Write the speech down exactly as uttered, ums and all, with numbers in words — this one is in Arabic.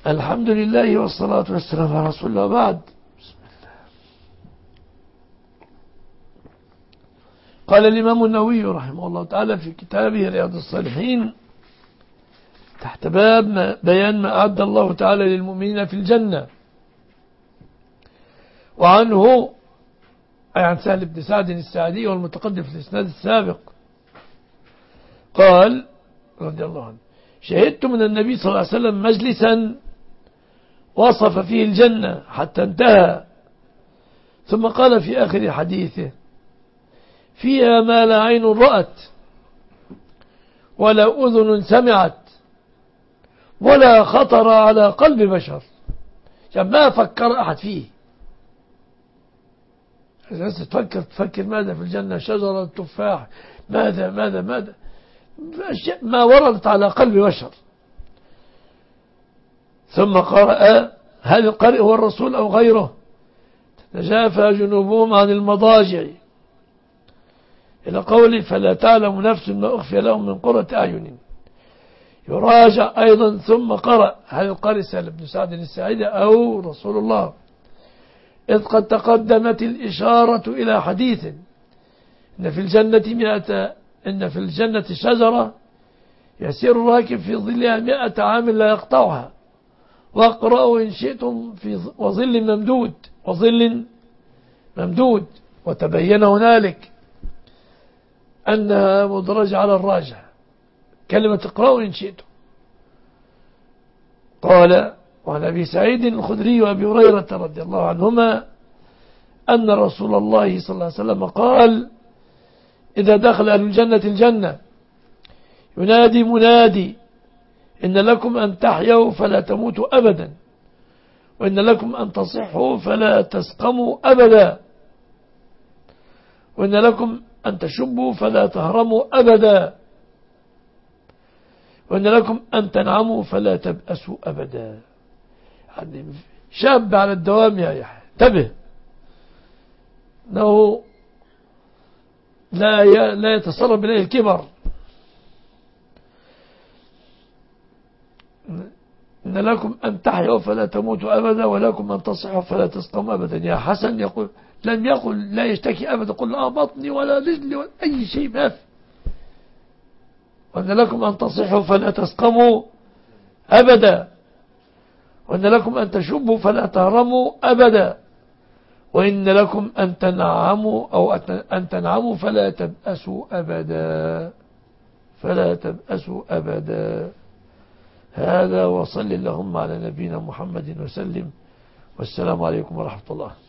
الحمد لله والصلاة والسلام على رسول الله بعد. بسم الله. قال الإمام النووي رحمه الله تعالى في كتابه رياض الصالحين تحت باب بيان ما أعد الله تعالى للمؤمنين في الجنة، وعنه أي عن سهل بن سعد الساعدي والمتقدم في الإسناد السابق قال رضي الله عنه: شهدت من النبي صلى الله عليه وسلم مجلسا وصف فيه الجنة حتى انتهى، ثم قال في آخر حديثه: فيها ما لا عين رأت ولا أذن سمعت ولا خطر على قلب بشر. يعني ما فكر أحد فيه. إذا تفكر تفكر ماذا في الجنة، شجرة تفاح، ماذا ماذا ماذا ما وردت على قلب بشر. ثم قرأ: هل القارئ هو الرسول أو غيره؟ تتجافى جنوبهم عن المضاجع إلى قوله: فلا تعلم نفس ما أخفي لهم من قرة أعين. يراجع أيضا ثم قرأ: هل القارئ سهل بن سعد الساعدي أو رسول الله؟ إذ قد تقدمت الإشارة إلى حديث إن في الجنة مئة إن في الجنة شجرة يسير الراكب في ظلها مئة عام لا يقطعها، واقرأوا إن شئتم في وظل ممدود وظل ممدود. وتبين هنالك أنها مدرجة على الراجع، كلمة اقرأوا إن شئتم. قال: وعن أبي سعيد الخدري وأبي هريرة رضي الله عنهما أن رسول الله صلى الله عليه وسلم قال: إذا دخل أهل الجنة الجنة ينادي منادي: إن لكم أن تحيوا فلا تموتوا أبدا، وإن لكم أن تصحوا فلا تسقموا أبدا، وإن لكم أن تشبوا فلا تهرموا أبدا، وإن لكم أن تنعموا فلا تبأسوا أبدا. يعني شاب على الدوام يا يحيى، انتبه أنه لا لا يتسرب إليه الكبر. إن لكم أن تحيوا فلا تموتوا أبدا، ولكم أن تصحوا فلا تسقموا أبدا. يا حسن يقول لم يقل لا يشتكي أبدا، قل لا بطني ولا رجلي ولا أي شيء ما في. وأن لكم أن تصحوا فلا تسقموا أبدا، وأن لكم أن تشبوا فلا تهرموا أبدا، وإن لكم أن تنعموا أو أن تنعموا فلا تبأسوا أبدا فلا تبأسوا أبدا. هذا، وصل اللهم على نبينا محمد وسلم، والسلام عليكم ورحمة الله.